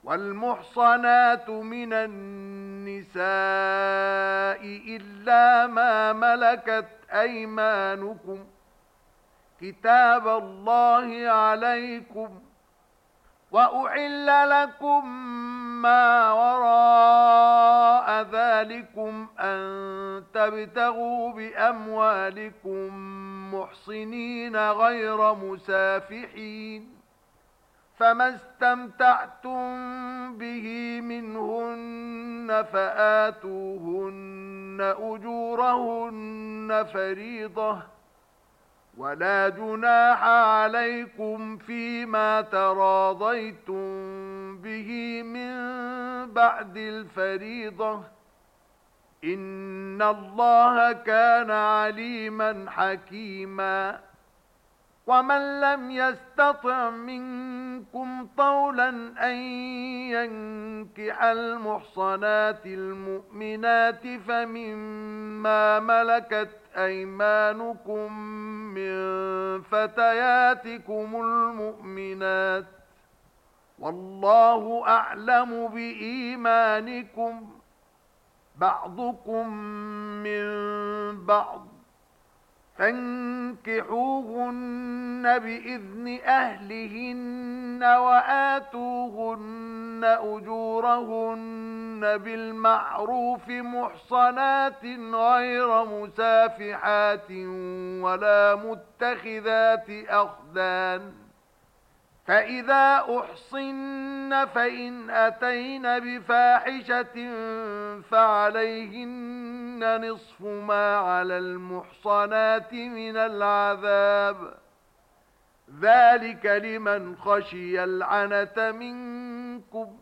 والمحصنات من النساء إلا ما ملكت أيمانكم كتاب الله عليكم وأحل لكم ما وراء ذلكم أن تبتغوا بأموالكم محصنين غير مسافحين فما استمتعتم به منهن فآتوهن أجورهن فريضة ولا جناح عليكم فيما تراضيتم به من بعد الفريضة إن الله كان عليما حكيما ومن لم يستطع منكم طولا أن ينكح المحصنات المؤمنات فمما ملكت أيمانكم من فتياتكم المؤمنات والله أعلم بإيمانكم بعضكم من بعض فانكحوهن بإذن أهلهن وآتوهن أجورهن بالمعروف محصنات غير مسافحات ولا متخذات أخدان فإذا أحصن فإن أتين بفاحشة فعليهن نصف ما على المحصنات من العذاب ذلك لمن خشي العنة منكم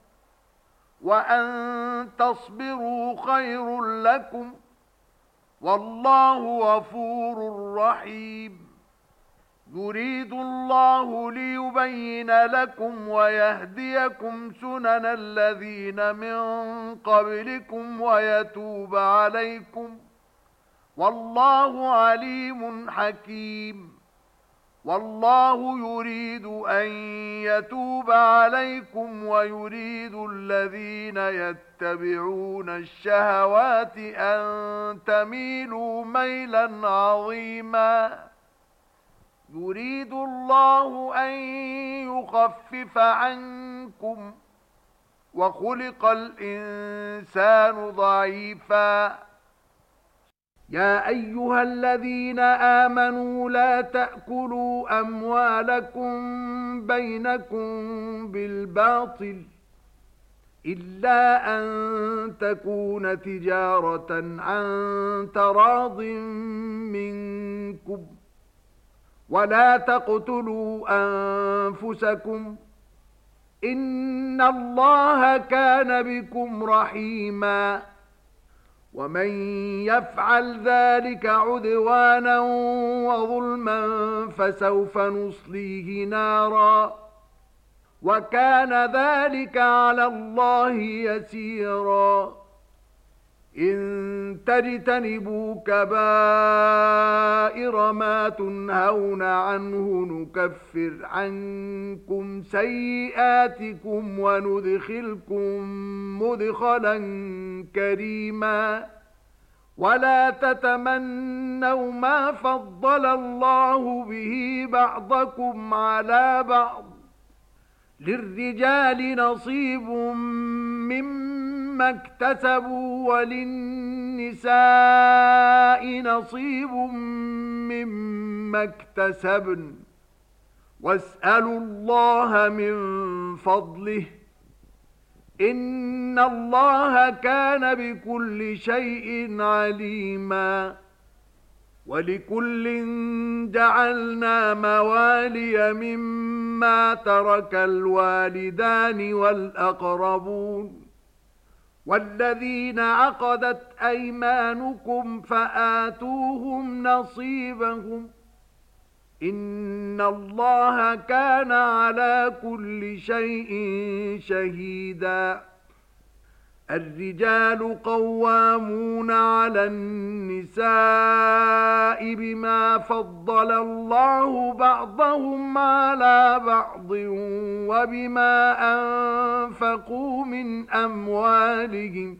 وأن تصبروا خير لكم والله غفور رحيم يريد الله ليبين لكم ويهديكم سنن الذين من قبلكم ويتوب عليكم والله عليم حكيم والله يريد أن يتوب عليكم ويريد الذين يتبعون الشهوات أن تميلوا ميلا عظيما يريد الله أن يخفف عنكم وخلق الإنسان ضعيفا يا أيها الذين آمنوا لا تأكلوا أموالكم بينكم بالباطل إلا أن تكون تجارة عن تراض منكم ولا تقتلوا أنفسكم إن الله كان بكم رحيما ومن يفعل ذلك عدوانا وظلما فسوف نصليه نارا وكان ذلك على الله يسيرا إن تجتنبوا كبائر ما تنهون عنه نكفر عنكم سيئاتكم وندخلكم مدخلا كريما ولا تتمنوا ما فضل الله به بعضكم على بعض للرجال نصيب مما اكتسبوا وللنساء نصيب مما اكتسبن واسألوا الله من فضله إن الله كان بكل شيء عليما ولكل جعلنا موالي مما ترك الوالدان والأقربون والذين عقدت أيمانكم فآتوهم نصيبهم إن الله كان على كل شيء شهيدا الرجال قوامون على النساء بما فضل الله بعضهم على بعض وبما أنفقوا من أموالهم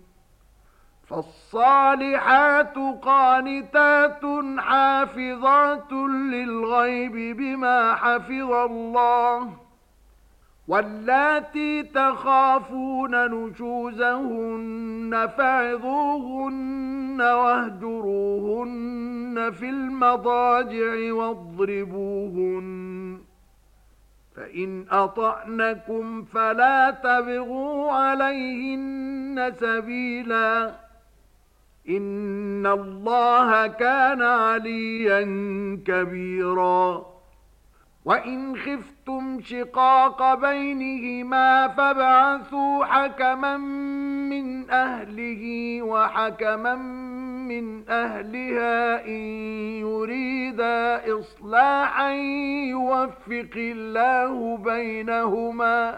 فالصالحات قانتات حافظات للغيب بما حفظ الله واللاتي تخافون نشوزهن فعظوهن واهجروهن في المضاجع واضربوهن فإن أطعنكم فلا تبغوا عليهن سبيلا إن الله كان عليا كبيرا وإن خفتم شقاق بينهما فابعثوا حكما من أهله وحكما من أهلها إن يريدا إصلاحا يوفق الله بينهما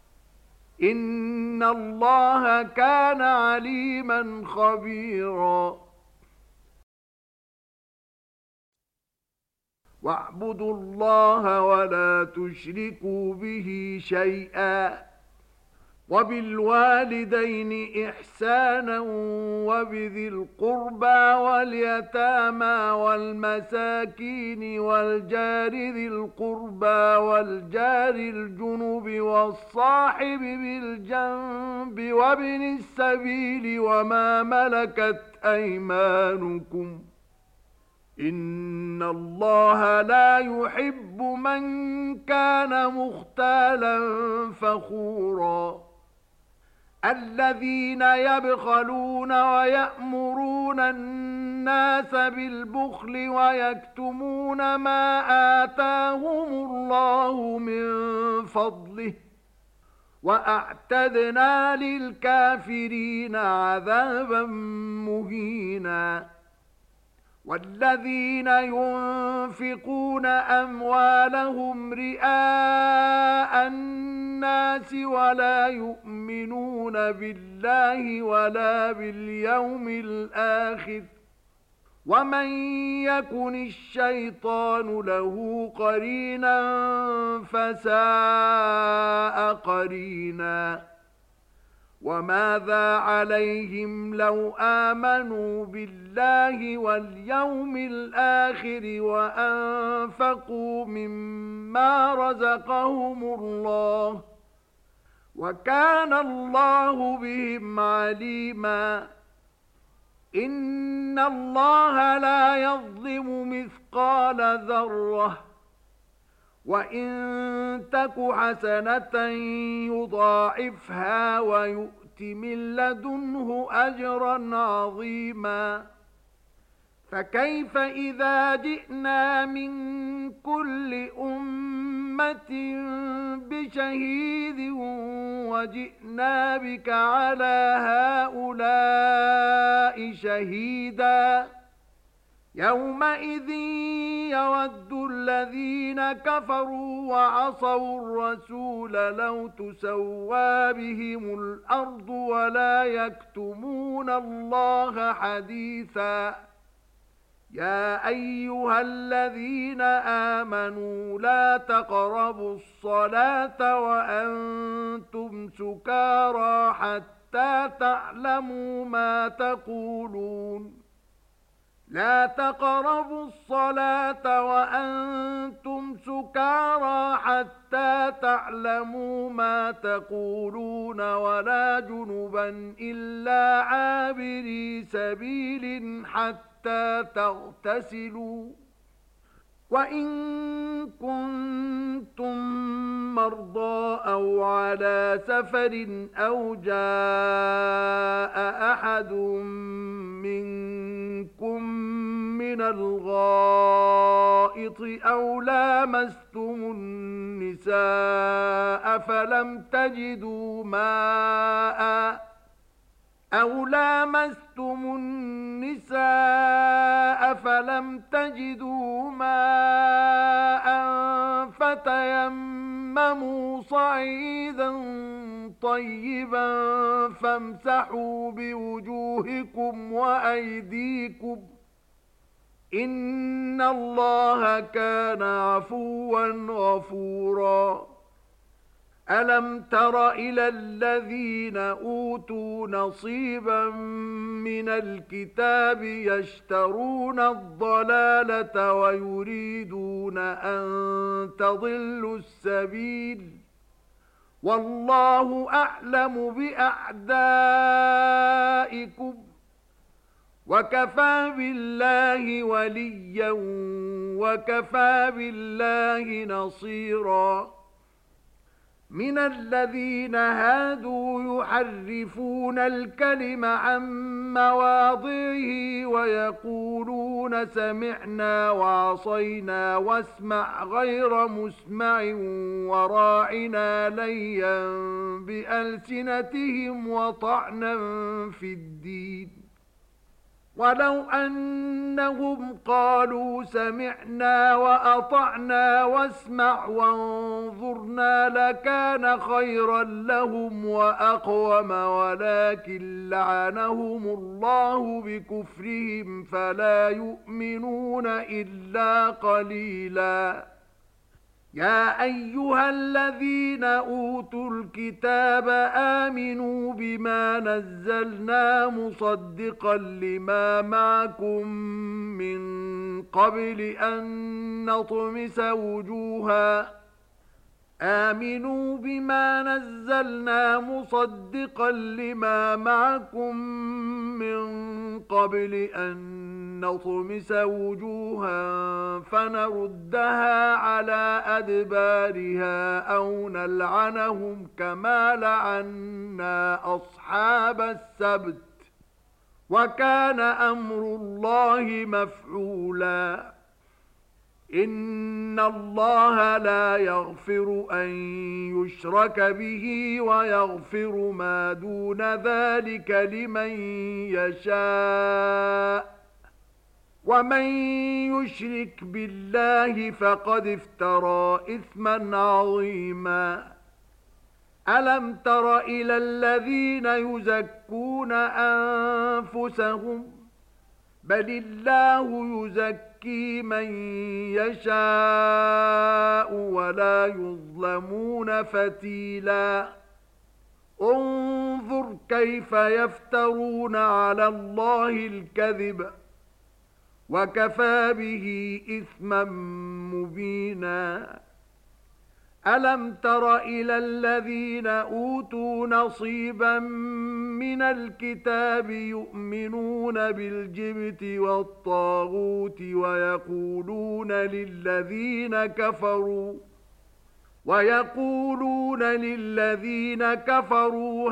إن الله كان عليما خبيرا واعبدوا الله ولا تشركوا به شيئا وبالوالدين إحسانا وبذي القربى واليتامى والمساكين والجار ذي القربى والجار الجنب والصاحب بالجنب وابن السبيل وما ملكت أيمانكم إن الله لا يحب من كان مختالا فخورا الذين يبخلون ويأمرون الناس بالبخل ويكتمون ما آتاهم الله من فضله وأعتدنا للكافرين عذابا مهينا والذين ينفقون أموالهم رئاء الناس ولا يؤمنون بالله ولا باليوم الآخر ومن يكن الشيطان له قرينا فساء قرينا وماذا عليهم لو آمنوا بالله واليوم الآخر وأنفقوا مما رزقهم الله وكان الله بهم عليما إن الله لا يظلم مثقال ذرة وإن تك حسنة يضاعفها ويؤت من لدنه أجرا عظيما فكيف إذا جئنا من كل أمة بشهيد وجئنا بك على هؤلاء شهيدا يومئذ يود الذين كفروا وعصوا الرسول لو تسوى بهم الأرض ولا يكتمون الله حديثا يا أيها الذين آمنوا لا تقربوا الصلاة وأنتم سكارى حتى تعلموا ما تقولون لا تقربوا الصلاة وأنتم سكارى حتى تعلموا ما تقولون ولا جنبا إلا عابري سبيل حتى تغتسلوا وإن كنتم مرضى أو على سفر أو جاء أحد منكم من الغائط أو لامستم النساء فلم تجدوا ماء فتيمموا صعيدا طيبا فامسحوا بوجوهكم وأيديكم إن الله كان عفوا غفورا ألم تر إلى الذين أوتوا نصيبا من الكتاب يشترون الضلالة ويريدون أن تضلوا السبيل والله أعلم بأعدائكم وكفى بالله وليا وكفى بالله نصيرا من الذين هادوا يحرفون الكلم عن مواضعه ويقولون سمعنا وعصينا واسمع غير مسمع وراعنا ليا بألسنتهم وطعنا في الدين ولو أنهم قالوا سمعنا وأطعنا واسمع وانظرنا لكان خيرا لهم وأقوم ولكن لعنهم الله بكفرهم فلا يؤمنون إلا قليلا يا أيها الذين أوتوا الكتاب آمنوا بما نزلنا مصدقا لما معكم من قبل أن نطمس وجوها آمنوا بما نزلنا مصدقا لما معكم من قبل أن نطمس وجوها فنردها على أدبارها أو نلعنهم كما لعنا أصحاب السبت وكان أمر الله مفعولا إن الله لا يغفر أن يشرك به ويغفر ما دون ذلك لمن يشاء ومن يشرك بالله فقد افترى إثما عظيما ألم تر إلى الذين يزكون أنفسهم بل الله يزكي من يشاء ولا يظلمون فتيلا انظر كيف يفترون على الله الكذب وكفى به إثما مبينا ألم تر إلى الذين أوتوا نصيبا من الكتاب يؤمنون بالجبت والطاغوت ويقولون للذين كفروا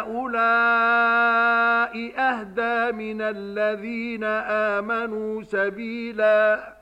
هؤلاء أهدى من الذين آمنوا سبيلا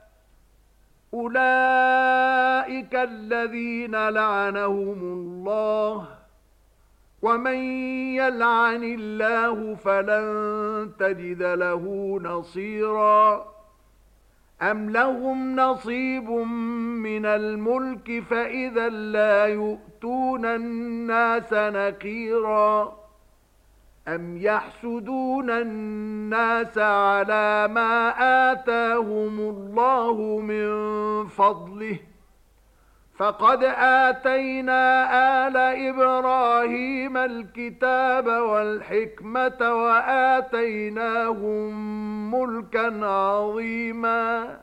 أولئك الذين لعنهم الله ومن يلعن الله فلن تجد له نصيرا أم لهم نصيب من الملك فإذا لا يؤتون الناس نقيرا أم يحسدون الناس على ما آتاهم الله من فضله فقد آتينا آل إبراهيم الكتاب والحكمة وآتيناهم ملكا عظيما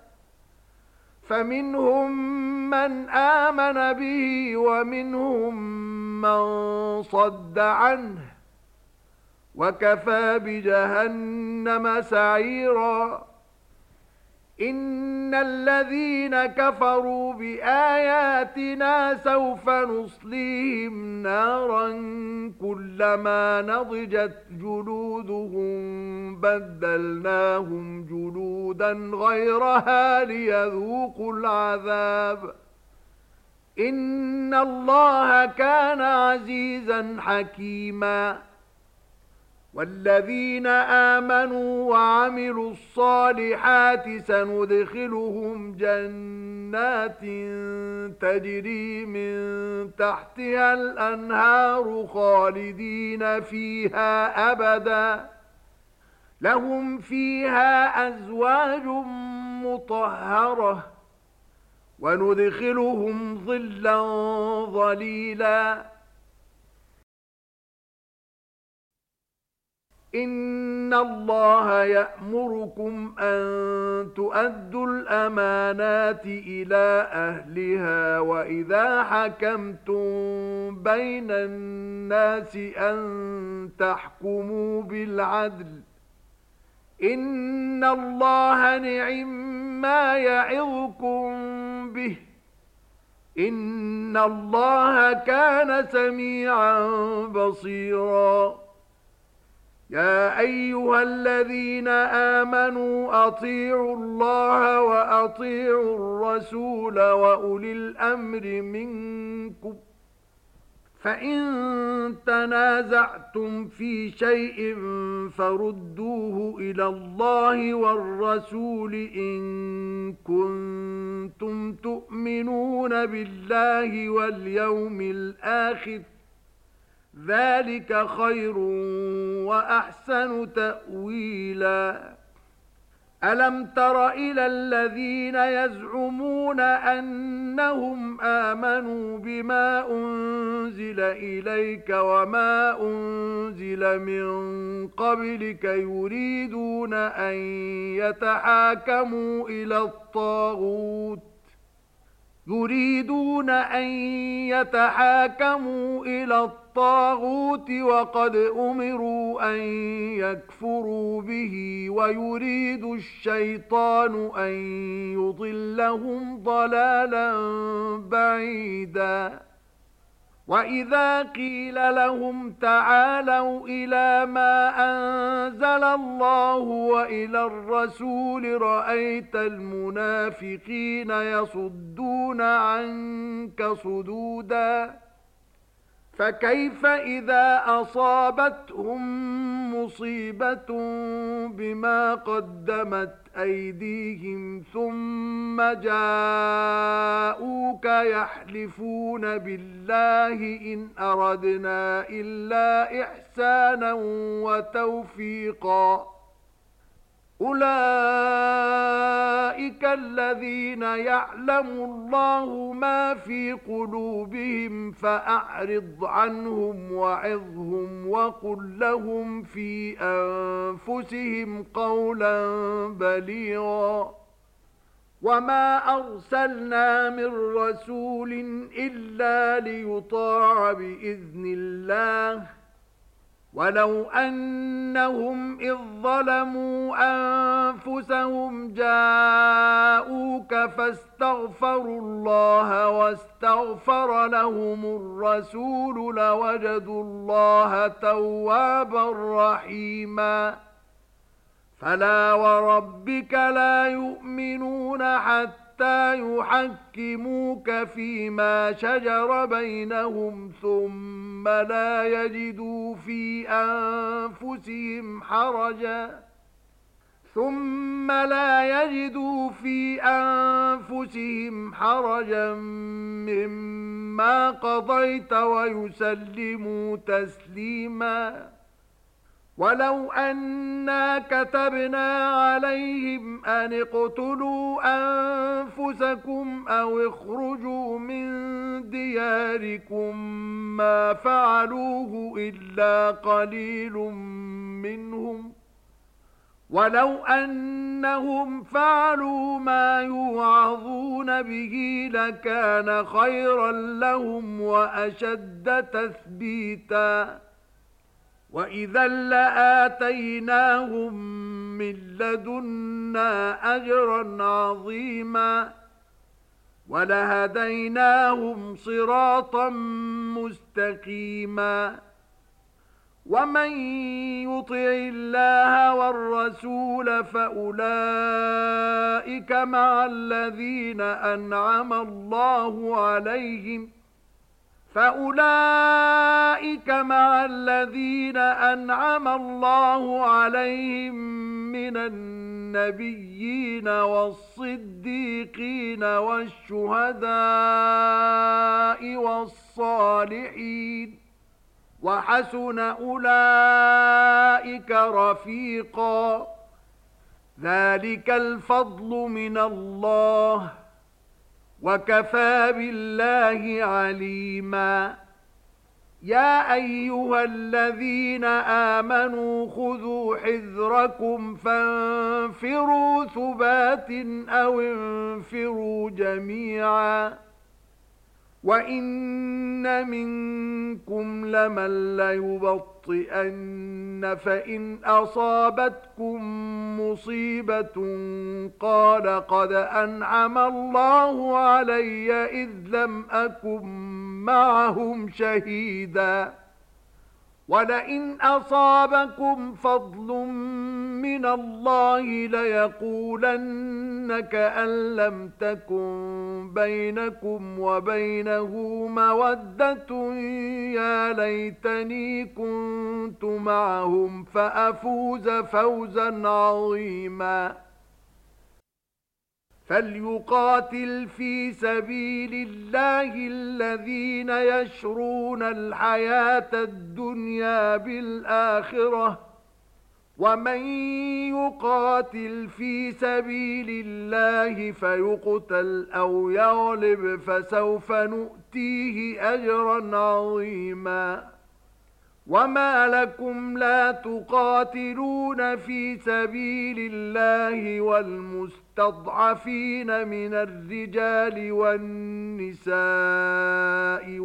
فمنهم من آمن به ومنهم من صد عنه وكفى بجهنم سعيرا إن الذين كفروا بآياتنا سوف نصليهم نارا كلما نضجت جلودهم بدلناهم جلودا غيرها ليذوقوا العذاب إن الله كان عزيزا حكيما والذين آمنوا وعملوا الصالحات سندخلهم جنات تجري من تحتها الأنهار خالدين فيها أبدا لهم فيها أزواج مطهرة وندخلهم ظلا ظليلا إن الله يأمركم أن تؤدوا الأمانات إلى أهلها وإذا حكمتم بين الناس أن تحكموا بالعدل إن الله نعم يعظكم به إن الله كان سميعا بصيرا يا أيها الذين آمنوا أطيعوا الله وأطيعوا الرسول وأولي الأمر منكم فإن تنازعتم في شيء فردوه إلى الله والرسول إن كنتم تؤمنون بالله واليوم الآخر ذلك خير وأحسن تأويلا ألم تر إلى الذين يزعمون أنهم آمنوا بما أنزل إليك وما أنزل من قبلك يريدون أن يتحاكموا إلى الطاغوت وقد أمروا أن يكفروا به ويريد الشيطان أن يضلهم ضلالا بعيدا وإذا قيل لهم تعالوا إلى ما أنزل الله وإلى الرسول رأيت المنافقين يصدون عنك صدودا فكيف إذا أصابتهم مصيبة بما قدمت أيديهم ثم جاءوك يحلفون بالله إن أردنا إلا إحسانا وتوفيقا أولئك الذين يعلم الله ما في قلوبهم فأعرض عنهم وعظهم وقل لهم في أنفسهم قولا بليغا وما أرسلنا من رسول إلا ليطاع بإذن الله ولو أنهم إذ ظلموا أنفسهم جاءوك فاستغفروا الله واستغفر لهم الرسول لوجدوا الله توابا رحيما فلا وربك لا يؤمنون حتى يحكموك فيما شجر بينهم ثم لا يجدوا في أنفسهم حرجا مما قضيت ويسلموا تسليما ولو أنا كتبنا عليهم أن اقتلوا أنفسكم أو اخرجوا من دياركم ما فعلوه إلا قليل منهم ولو أنهم فعلوا ما يوعظون به لكان خيرا لهم وأشد تثبيتا وإذا لآتيناهم من لدنا أجرا عظيما ولهديناهم صراطا مستقيما ومن يطع الله والرسول فأولئك مع الذين أنعم الله عليهم مع الذين أنعم الله عليهم من النبيين والصديقين والشهداء والصالحين وحسن أولئك رفيقا ذلك الفضل من الله وكفى بالله عليما يا أيها الذين آمنوا خذوا حذركم فانفروا ثبات أو انفروا جميعا وإن منكم لمن ليبطئن فإن أصابتكم مصيبة قال قد أنعم الله علي إذ لم أكن معهم شهيدا ولئن أصابكم فضل من الله ليقولن كأن لم تكن بينكم وبينه مودة يا ليتني كنت معهم فأفوز فوزا عظيما فليقاتل في سبيل الله الذين يشرون الحياة الدنيا بالآخرة ومن يقاتل في سبيل الله فيقتل أو يغلب فسوف نؤتيه أجرا عظيما وما لكم لا تقاتلون في سبيل الله والمستضعفين من الرجال والنساء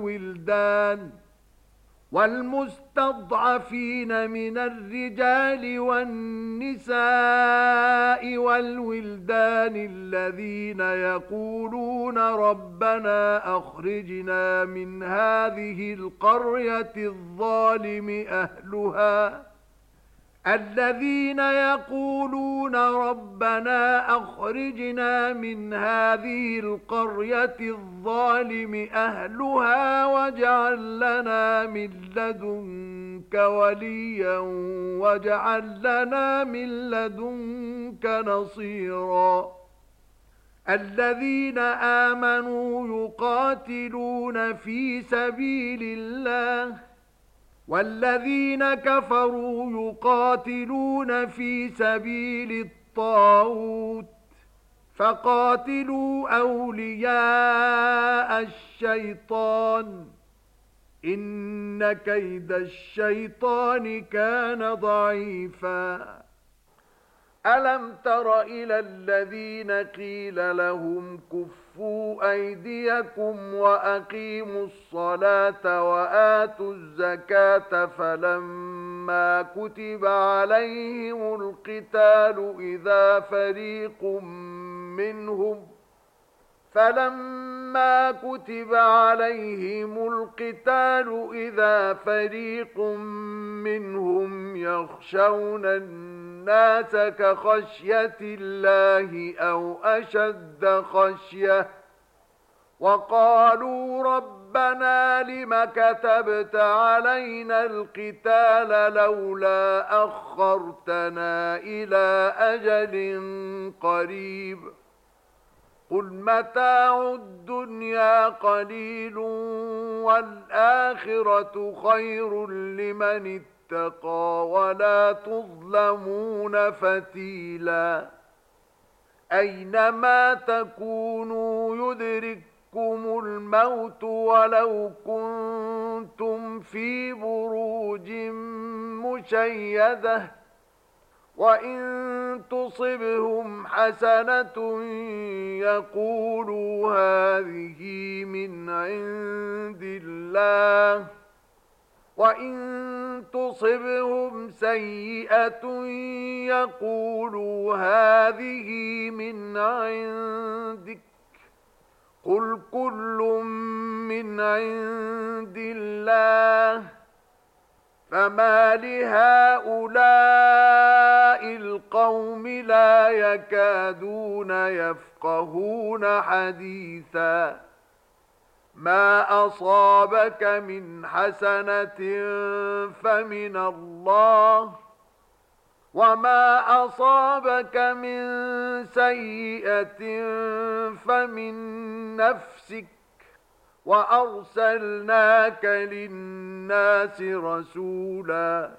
والولدان الذين يقولون ربنا أخرجنا من هذه القرية الظالم أهلها واجعل لنا من لدنك وليا واجعل لنا من لدنك نصيرا الذين آمنوا يقاتلون في سبيل الله والذين كفروا يقاتلون في سبيل الطاغوت فقاتلوا أولياء الشيطان إن كيد الشيطان كان ضعيفا ألم تر إلى الذين قيل لهم كفوا أيديكم وأقيموا الصلاة وآتوا الزكاة فلما كتب عليهم القتال إذا فريق منهم يخشون الناس كخشية الله أو أشد خشية وقالوا ربنا لم كتبت علينا القتال لولا أخرتنا إلى أجل قريب قل متاع الدنيا قليل والآخرة خير لمن اتقى ولا تظلمون فتيلا أينما تكونوا يدرككم الموت ولو كنتم في بروج مشيدة وإن تصبهم حسنة يقولوا هذه من عند الله وإن تصبهم سيئة يقولوا هذه من عندك قل كل من عند الله فما لهؤلاء القوم لا يكادون يفقهون حديثا ما أصابك من حسنة فمن الله، وما أصابك من سيئة فمن نفسك، وأرسلناك للناس رسولا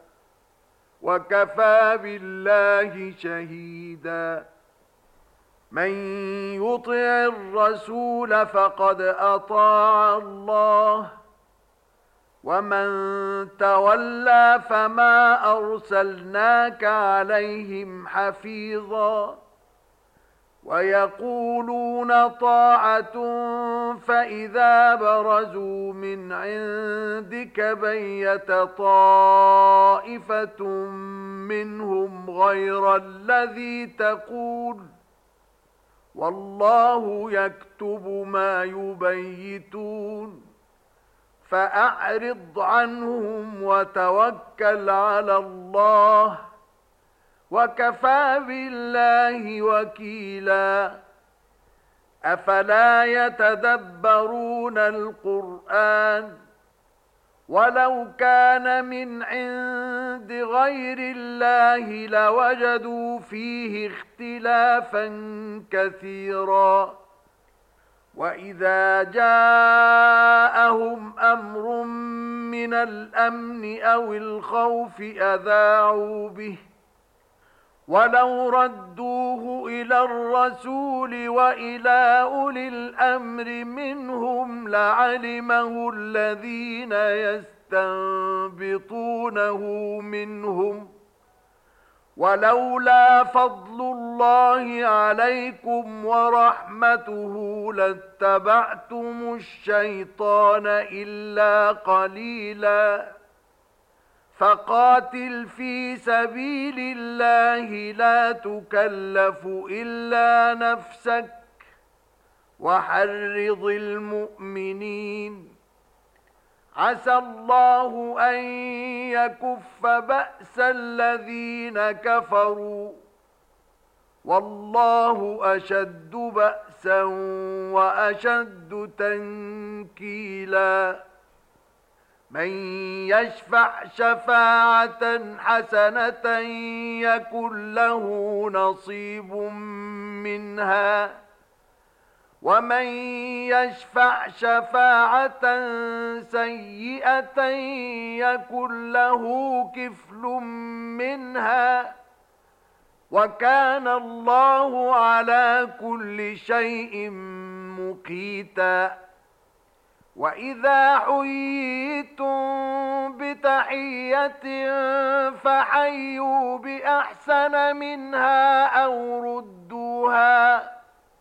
وكفى بالله شهيدا. من يطع الرسول فقد أطاع الله، ومن تولى فما أرسلناك عليهم حفيظا. ويقولون طاعة فإذا برزوا من عندك بيت طائفة منهم غير الذي تقول، والله يكتب ما يبيتون. فأعرض عنهم وتوكل على الله، وكفى بالله وكيلا. أفلا يتدبرون القرآن؟ ولو كان من عند غير الله لوجدوا فيه اختلافا كثيرا. وإذا جاءهم أمر من الأمن أو الخوف أذاعوا به، ولو ردوه إلى الرسول وإلى أولي الأمر منهم لعلمه الذين يستنبطونه منهم، ولولا فضل الله عليكم ورحمته لاتبعتم الشيطان إلا قليلا. فقاتل في سبيل الله لا تكلف إلا نفسك، وحرض المؤمنين. عسى الله أن يكف بأس الذين كفروا، والله أشد بأسا وأشد تنكيلا. من يشفع شفاعة حسنة يكن له نصيب منها، ومن يشفع شفاعة سيئة يكن له كفل منها، وكان الله على كل شيء مقيتا. وإذا حييتم بتحية فحيوا بأحسن منها أو ردوها،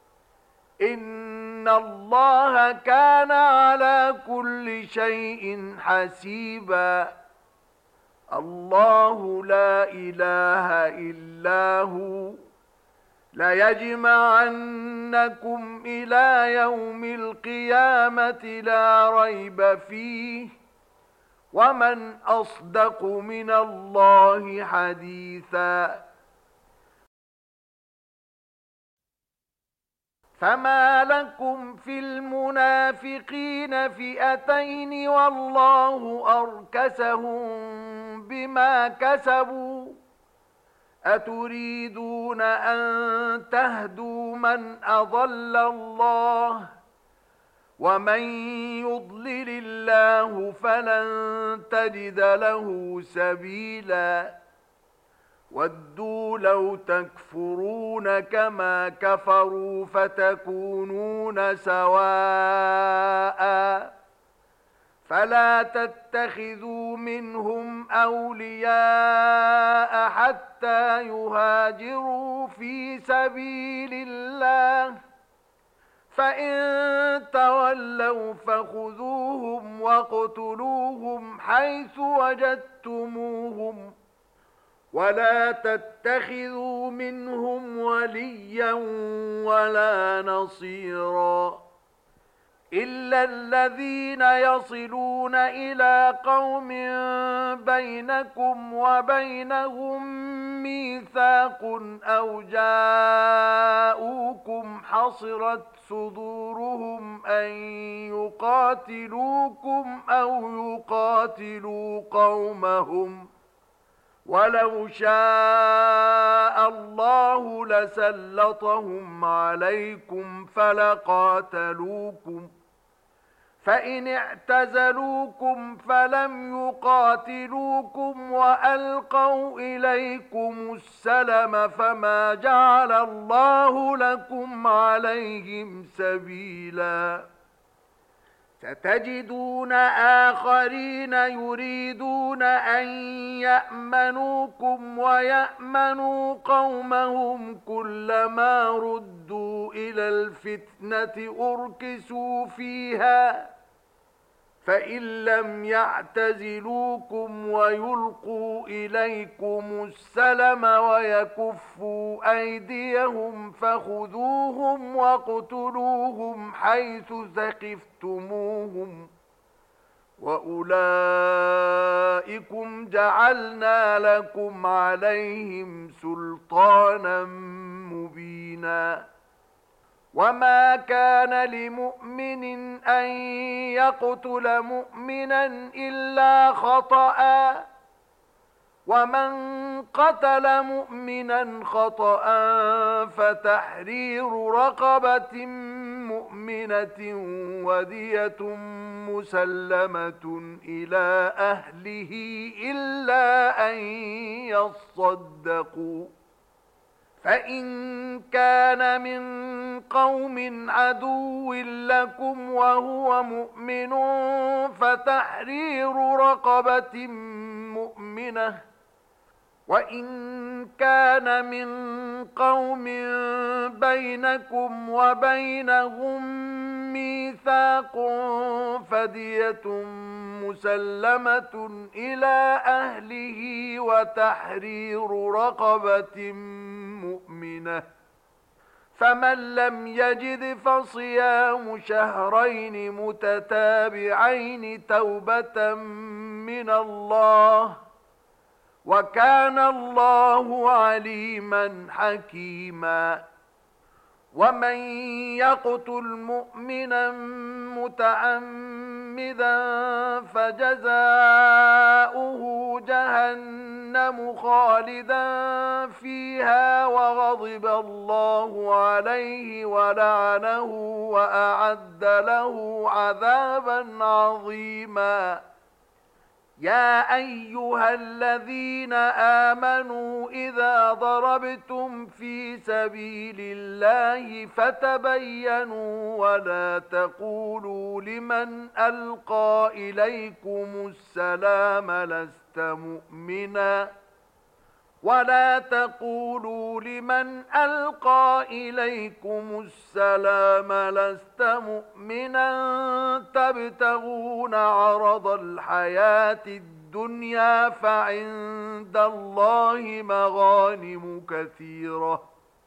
إن الله كان على كل شيء حسيبا. الله لا إله إلا هو، ليجمعنكم إلى يوم القيامة لا ريب فيه، ومن أصدق من الله حديثا. فما لكم في المنافقين فئتين والله أركسهم بما كسبوا، أتريدون أن تهدوا من أضل الله، ومن يضلل الله فلن تجد له سبيلا. ودوا لو تكفرون كما كفروا فتكونون سواء، فلا تتخذوا منهم أولياء حتى يهاجروا في سبيل الله، فإن تولوا فخذوهم واقتلوهم حيث وجدتموهم، ولا تتخذوا منهم وليا ولا نصيرا. إلا الذين يصلون إلى قوم بينكم وبينهم ميثاق أو جاءوكم حصرت صدورهم أن يقاتلوكم أو يقاتلوا قومهم ولو شاء الله لسلطهم عليكم فلقاتلوكم فإن اعتزلوكم فلم يقاتلوكم وألقوا إليكم السلم فما جعل الله لكم عليهم سبيلا ستجدون آخرين يريدون أن يأمنوكم ويأمنوا قومهم كلما ردوا إلى الفتنة أركسوا فيها فإن لم يعتزلوكم ويلقوا إليكم السلم ويكفوا أيديهم فخذوهم واقتلوهم حيث ثقفتموهم وأولئكم جعلنا لكم عليهم سلطانا مبينا وما كان لمؤمن أن يقتل مؤمنا إلا خطأ ومن قتل مؤمنا خطأ فتحرير رقبة مؤمنة ودية مسلمة إلى أهله إلا أن يصدقوا فإن كان من قوم عدو لكم وهو مؤمن فتحرير رقبة مؤمنة وإن كان من قوم بينكم وبينهم ميثاق فدية مسلمة إلى أهله وتحرير رقبة مؤمنة فمن لم يجد فصيام شهرين متتابعين توبة من الله وكان الله عليما حكيما ومن يقتل مؤمنا متعمدا فجزاؤه جهنم خالدا فيها وغضب الله عليه ولعنه وأعد له عذابا عظيما يا أيها الذين آمنوا إذا ضربتم في سبيل الله فتبينوا ولا تقولوا لمن ألقى إليكم السلام لست مؤمنا تبتغون عرض الحياة الدنيا فعند الله مغانم كثيرة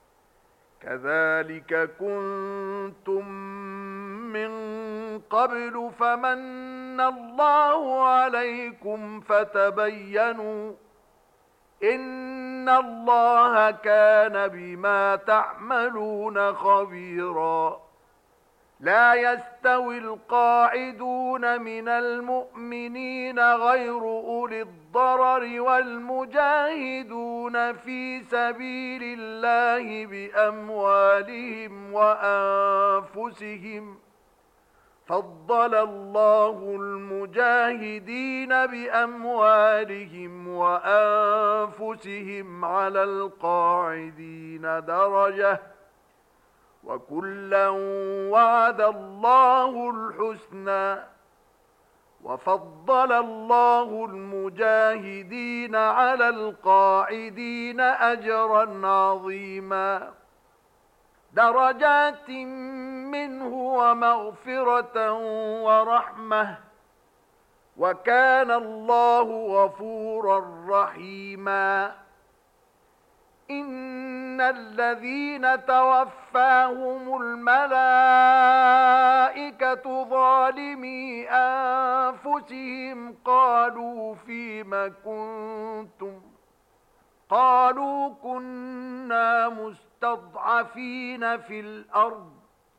كذلك كنتم من قبل فمن الله عليكم فتبينوا إن الله كان بما تعملون خبيرا لا يستوي القاعدون من المؤمنين غير أولي الضرر والمجاهدون في سبيل الله بأموالهم وأنفسهم فضل الله المجاهدين بأموالهم وأنفسهم على القاعدين درجة وكلا وعد الله الحسنى وفضل الله المجاهدين على القاعدين أجرا عظيما درجات منه ومغفرة ورحمة وكان الله غفورا رحيما إن الذين توفاهم الملائكة ظالمي أنفسهم قالوا فيم كنتم قالوا كنا مستضعفين في الأرض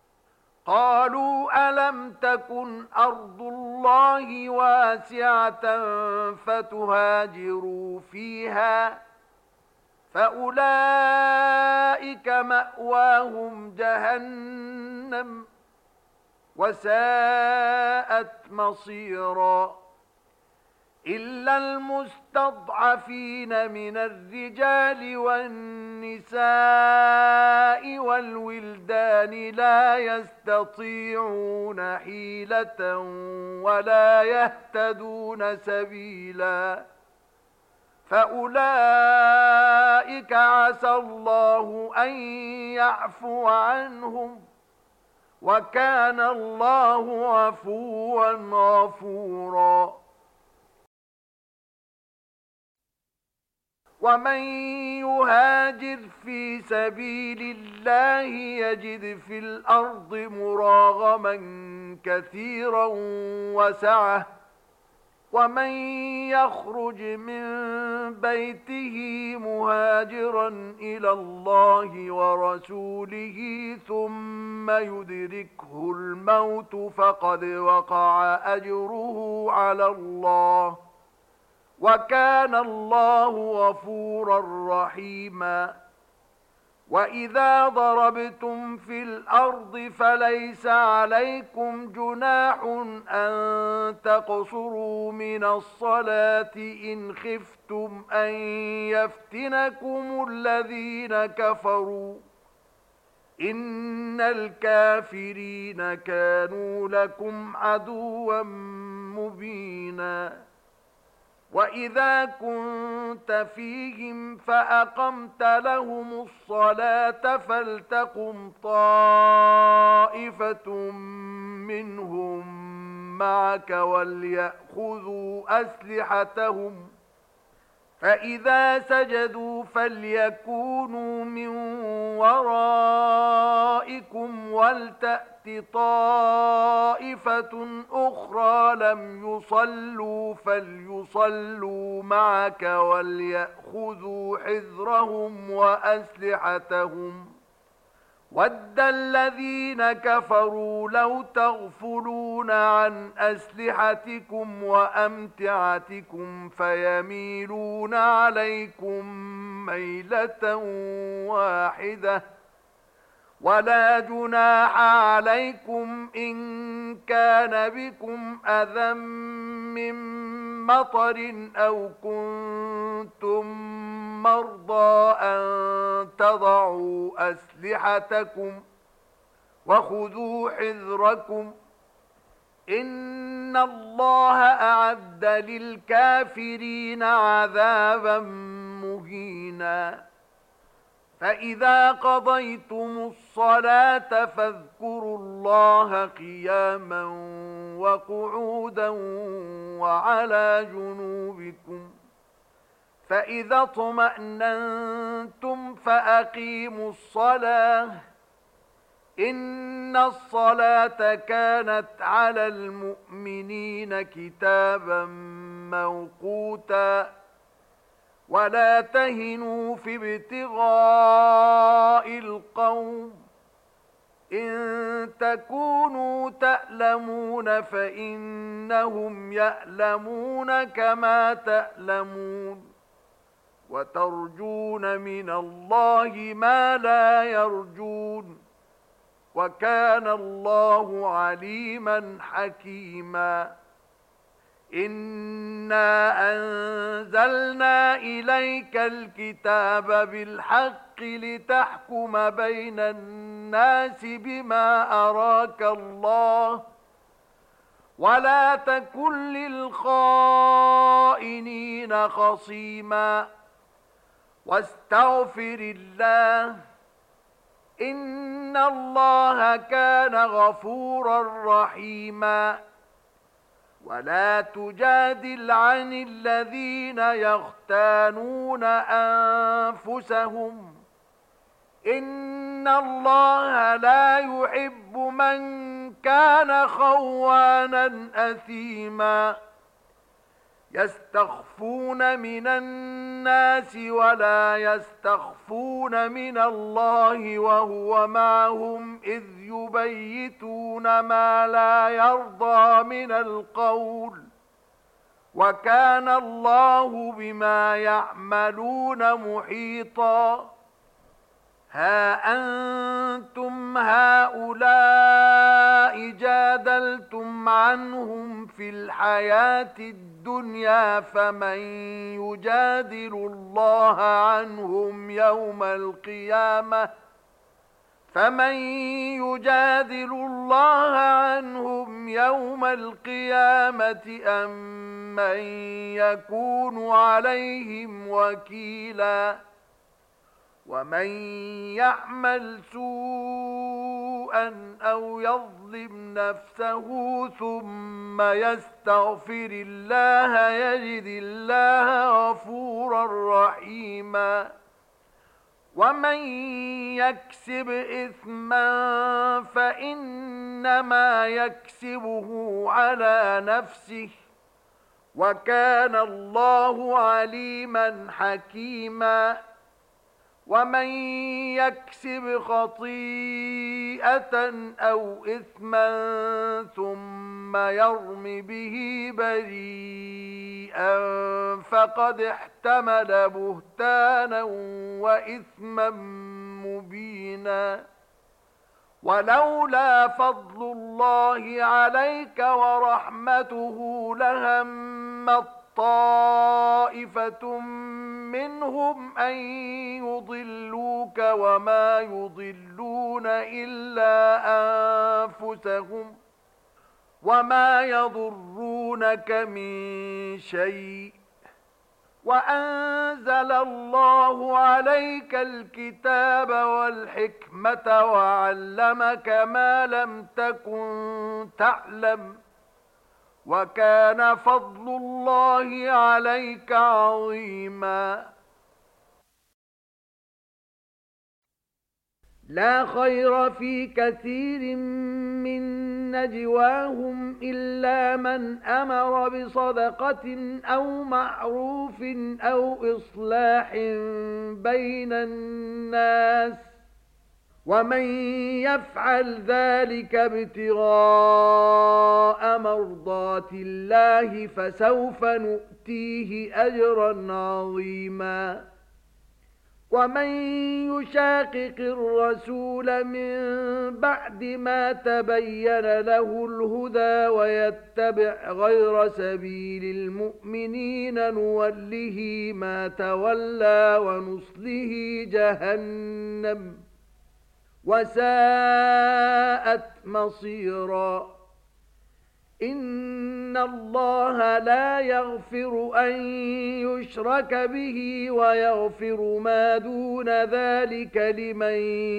قالوا ألم تكن أرض الله واسعة فتهاجروا فيها فأولئك مأواهم جهنم وساءت مصيرا إلا المستضعفين من الرجال والنساء والولدان لا يستطيعون حيلة ولا يهتدون سبيلا فأولئك عسى الله أن يعفو عنهم وكان الله عفوا غفورا ومن يهاجر في سبيل الله يجد في الأرض مراغما كثيرا وسعة ومن يخرج من بيته مهاجرا إلى الله ورسوله ثم يدركه الموت فقد وقع أجره على الله وكان الله غفورا رحيما وإذا ضربتم في الأرض فليس عليكم جناح أن تقصروا من الصلاة إن خفتم أن يفتنكم الذين كفروا إن الكافرين كانوا لكم عدوا مبينا وإذا كنت فيهم فأقمت لهم الصلاة فلتقم طائفة منهم معك وليأخذوا أسلحتهم فإذا سجدوا فليكونوا من ورائكم ولتأت طائفة أخرى لم يصلوا فليصلوا معك وليأخذوا حذرهم وأسلحتهم ود الذين كفروا لو تغفلون عن أسلحتكم وأمتعتكم فيميلون عليكم ميلة واحدة ولا جناح عليكم إن كان بكم أذى من مطر أو كنتم مرضى أن تضعوا أسلحتكم وخذوا حذركم إن الله أعد للكافرين عذابا مهينا فإذا قضيتم الصلاة فاذكروا الله قياما وقعودا وعلى جنوبكم فإذا اطمأننتم فأقيموا الصلاة إن الصلاة كانت على المؤمنين كتابا موقوتا ولا تهنوا في ابتغاء القوم إن تكونوا تألمون فإنهم يألمون كما تألمون وترجون من الله ما لا يرجون وكان الله عليما حكيما إنا أنزلنا إليك الكتاب بالحق لتحكم بين الناس بما أراك الله ولا تكن للخائنين خصيما واستغفر الله إن الله كان غفورا رحيما ولا تجادل عن الذين يختانون أنفسهم إن الله لا يحب من كان خوانا أثيما يستخفون من الناس ولا يستخفون من الله وهو معهم إذ يبيتون ما لا يرضى من القول وكان الله بما يعملون محيطا ها أنتم هؤلاء جادلتم عنهم في الحياة الدنيا فمن يجادل الله عنهم يوم القيامة أم من يكون عليهم وكيلا ومن يعمل سوءا أو يظلم نفسه ثم يستغفر الله يجد الله غفورا رحيما ومن يكسب إثما فإنما يكسبه على نفسه وكان الله عليما حكيما ومن يكسب خطيئة أو إثما ثم يرم به بريئا فقد احتمل بهتانا وإثما مبينا ولولا فضل الله عليك ورحمته لهمت طائفة منهم أن يضلوك وما يضلون إلا أنفسهم وما يضرونك من شيء وأنزل الله عليك الكتاب والحكمة وعلمك ما لم تكن تعلم وكان فضل الله عليك عظيما لا خير في كثير من نجواهم إلا من أمر بصدقة أو معروف أو إصلاح بين الناس ومن يفعل ذلك ابتغاء مرضات الله فسوف نؤتيه أجرا عظيما ومن يشاقق الرسول من بعد ما تبين له الهدى ويتبع غير سبيل المؤمنين نوله ما تولى ونصله جهنم وساءت مصيرا إن الله لا يغفر أن يشرك به ويغفر ما دون ذلك لمن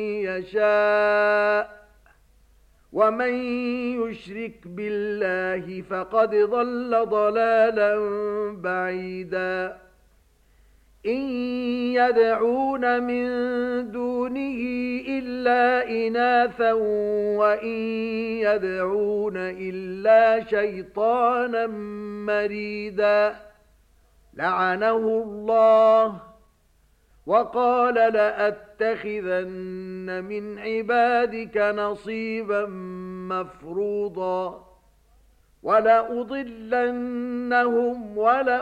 يشاء ومن يشرك بالله فقد ضل ضلالا بعيدا إن يدعون من دونه إلا إناثا وإن يدعون إلا شيطانا مريدا لعنه الله وقال لأتخذن من عبادك نصيبا مفروضا ولأضلنهم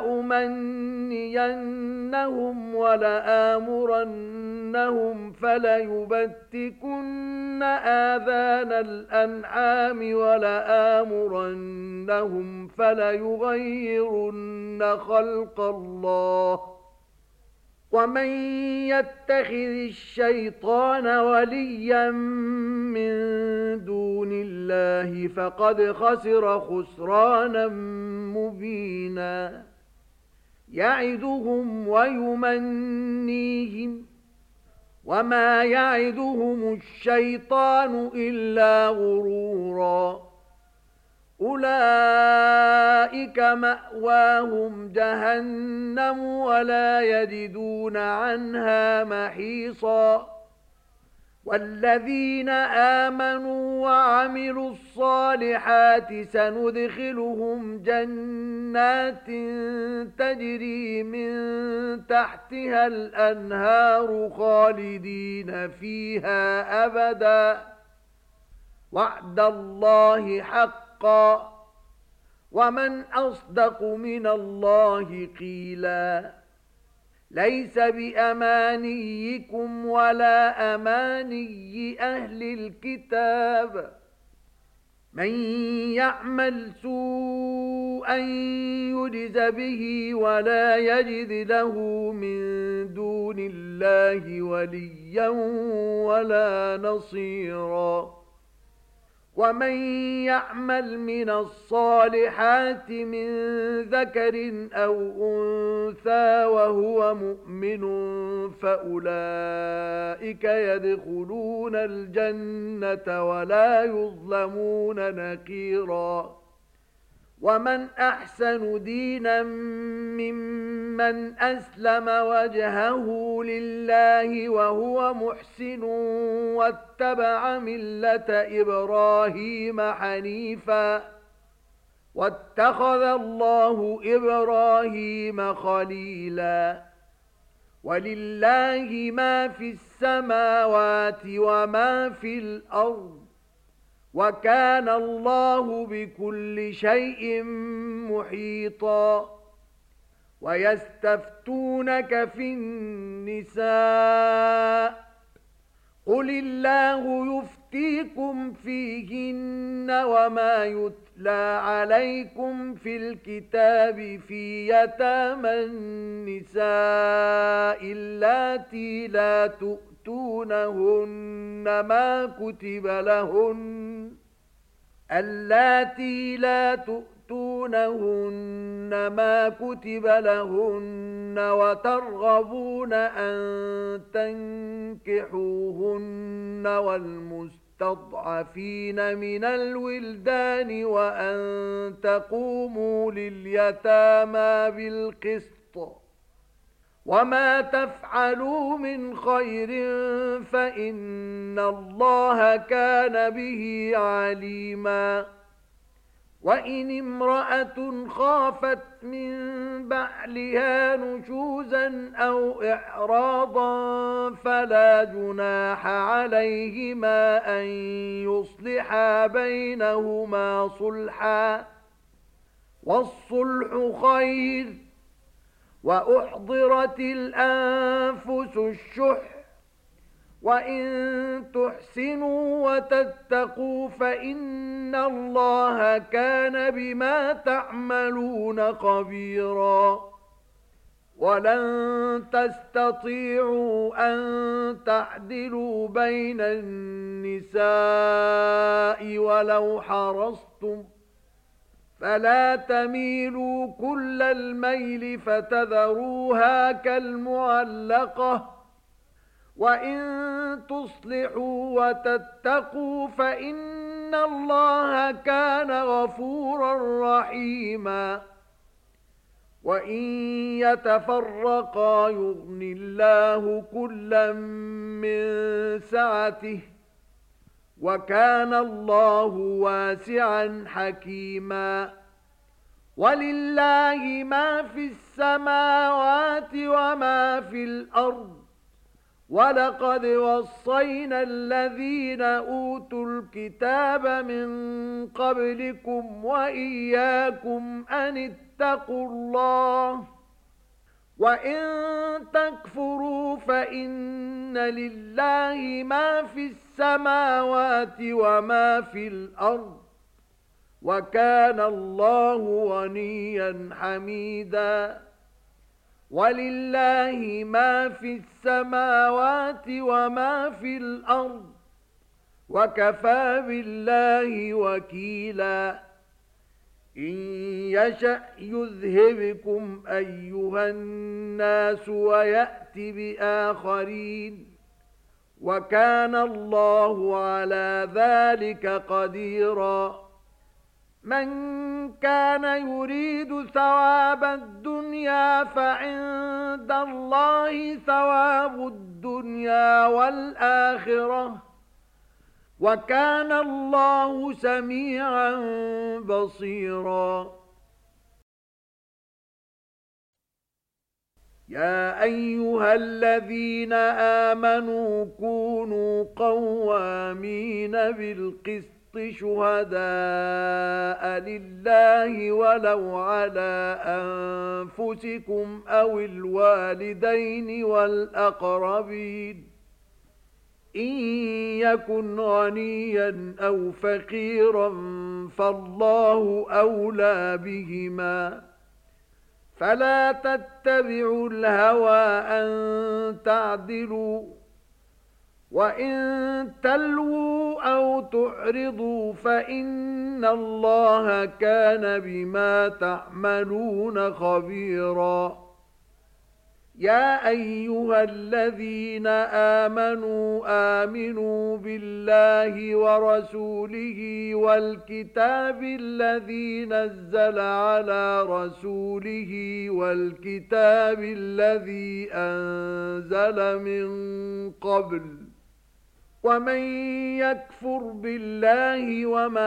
ولأمنينهم ولآمرنهم فليبتكن آذان الأنعام ولآمرنهم فليغيرن خلق الله ومن يتخذ الشيطان وليا من دون الله فقد خسر خسرانا مبينا يعدهم ويمنيهم وما يعدهم الشيطان إلا غرورا أولئك مأواهم جهنم ولا يجدون عنها محيصا والذين آمنوا وعملوا الصالحات سندخلهم جنات تجري من تحتها الأنهار خالدين فيها أبدا وعد الله حقا ومن أصدق من الله قيلا ليس بأمانيكم ولا أماني أهل الكتاب من يعمل سوءا يجز به ولا يجد له من دون الله وليا ولا نصيرا ومن يعمل من الصالحات من ذكر أو أنثى وهو مؤمن فأولئك يدخلون الجنة ولا يظلمون نقيرا ومن أحسن دينا ممن أسلم وجهه لله وهو محسن واتبع ملة إبراهيم حنيفا واتخذ الله إبراهيم خليلا ولله ما في السماوات وما في الأرض وكان الله بكل شيء محيطا ويستفتونك في النساء قل الله يفتيكم فيهن وما يتلى عليكم في الكتاب في يتامى النساء اللاتي لا تؤتونهن ما كتب لهن وترغبون أن تنكحوهن والمستضعفين من الولدان وأن تقوموا لليتامى بالقسط وما تفعلوا من خير فإن الله كان به عليما وإن امرأة خافت من بعلها نشوزا أو إعراضا فلا جناح عليهما أن يصلحا بينهما صلحا والصلح خير وأحضرت الأنفس الشح وإن تحسنوا وتتقوا فإن الله كان بما تعملون خبيرا ولن تستطيعوا أن تعدلوا بين النساء ولو حرصتم فلا تميلوا كل الميل فتذروها كالمعلقة وإن تصلحوا وتتقوا فإن الله كان غفورا رحيما وإن يتفرقا يغن الله كلا من سعته وكان الله واسعا حكيما ولله ما في السماوات وما في الأرض ولقد وصينا الذين أوتوا الكتاب من قبلكم وإياكم أن اتقوا الله وإن تكفروا فإن لله ما في السماوات وما في الأرض وكان الله غنيا حميدا ولله ما في السماوات وما في الأرض وكفى بالله وكيلا إن يشأ يذهبكم أيها الناس ويأتي بآخرين وكان الله على ذلك قديرا من كان يريد ثواب الدنيا فعند الله ثواب الدنيا والآخرة وكان الله سميعا بصيرا يا أيها الذين آمنوا كونوا قوامين بالقسط شهداء لله ولو على أنفسكم أو الوالدين والأقربين إن يكن غنيا أو فقيرا فالله أولى بهما فلا تتبعوا الهوى أن تعدلوا وإن تلووا أو تعرضوا فإن الله كان بما تعملون خبيرا يا أيها الذين آمنوا بالله ورسوله والكتاب الذي نزل على رسوله والكتاب الذي أنزل من قبل ومن يكفر بالله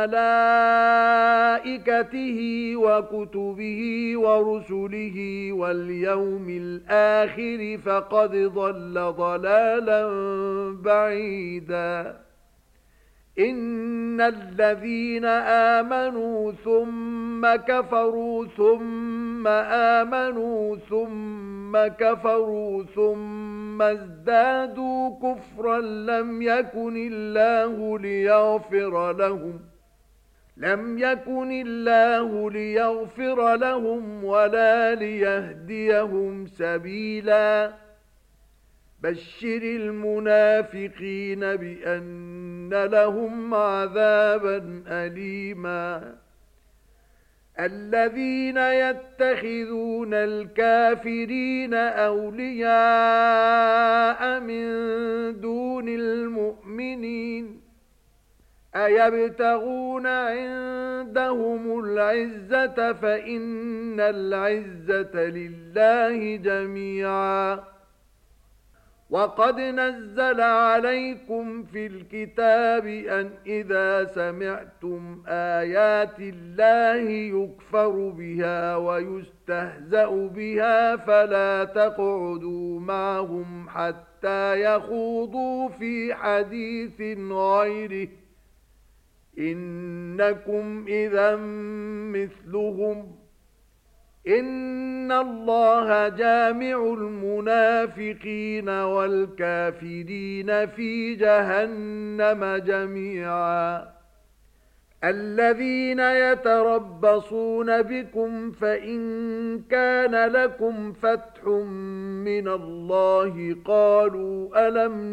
وملائكته وكتبه ورسله واليوم الآخر فقد ضل ضلالا بعيدا إن الذين آمنوا ثم كفروا ثم آمنوا ثم كفروا ثم ازدادوا كفرا لم يكن الله ليغفر لهم ولا ليهديهم سبيلا بشر المنافقين بأن لهم عذابا أليما الذين يتخذون الكافرين أولياء من دون المؤمنين أيبتغون عندهم العزة فإن العزة لله جميعا وقد نزل عليكم في الكتاب أن إذا سمعتم آيات الله يكفر بها ويستهزأ بها فلا تقعدوا معهم حتى يخوضوا في حديث غيره إنكم إذا مثلهم إن الله جامع المنافقين والكافرين في جهنم جميعا الذين يتربصون بكم فإن كان لكم فتح من الله قالوا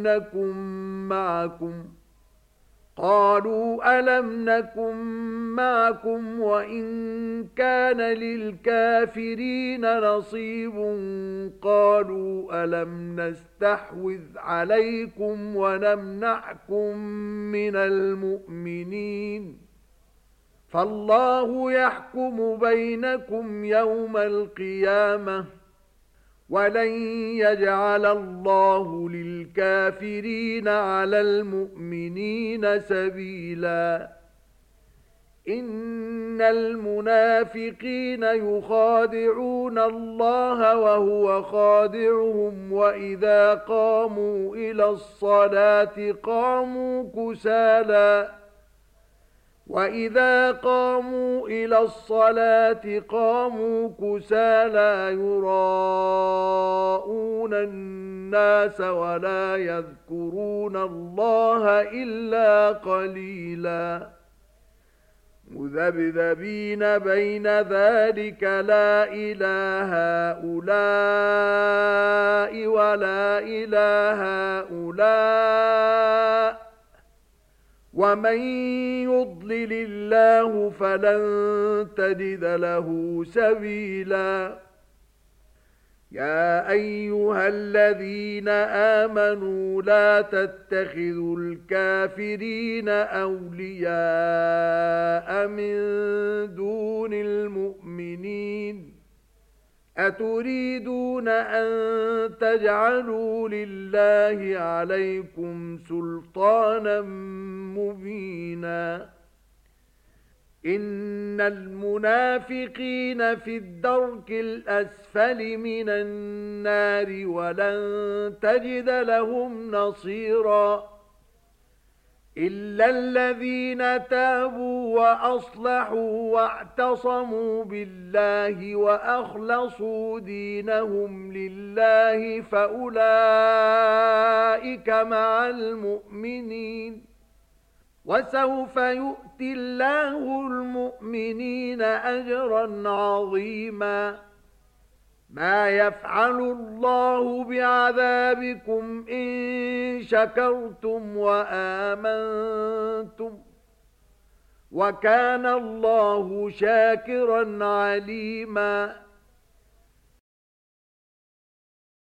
ألم نكن معكم وإن كان للكافرين نصيب قالوا ألم نستحوذ عليكم ونمنعكم من المؤمنين فالله يحكم بينكم يوم القيامة ولن يجعل الله للكافرين على المؤمنين سبيلا إن المنافقين يخادعون الله وهو خادعهم وإذا قاموا إلى الصلاة قاموا كسالى يراءون الناس ولا يذكرون الله إلا قليلا مذبذبين بين ذلك لا إله هؤلاء ولا إله هؤلاء ومن يضلل الله فلن تجد له سبيلا يا أيها الذين آمنوا لا تتخذوا الكافرين أولياء من دون المؤمنين أتريدون أن تجعلوا لله عليكم سلطانا مبينا إن المنافقين في الدرك الأسفل من النار ولن تجد لهم نصيرا إلا الذين تابوا وأصلحوا واعتصموا بالله وأخلصوا دينهم لله فأولئك مع المؤمنين وسوف يؤتي الله المؤمنين أجرا عظيما ما يفعل الله بعذابكم إن شكرتم وآمنتم وكان الله شاكرا عليما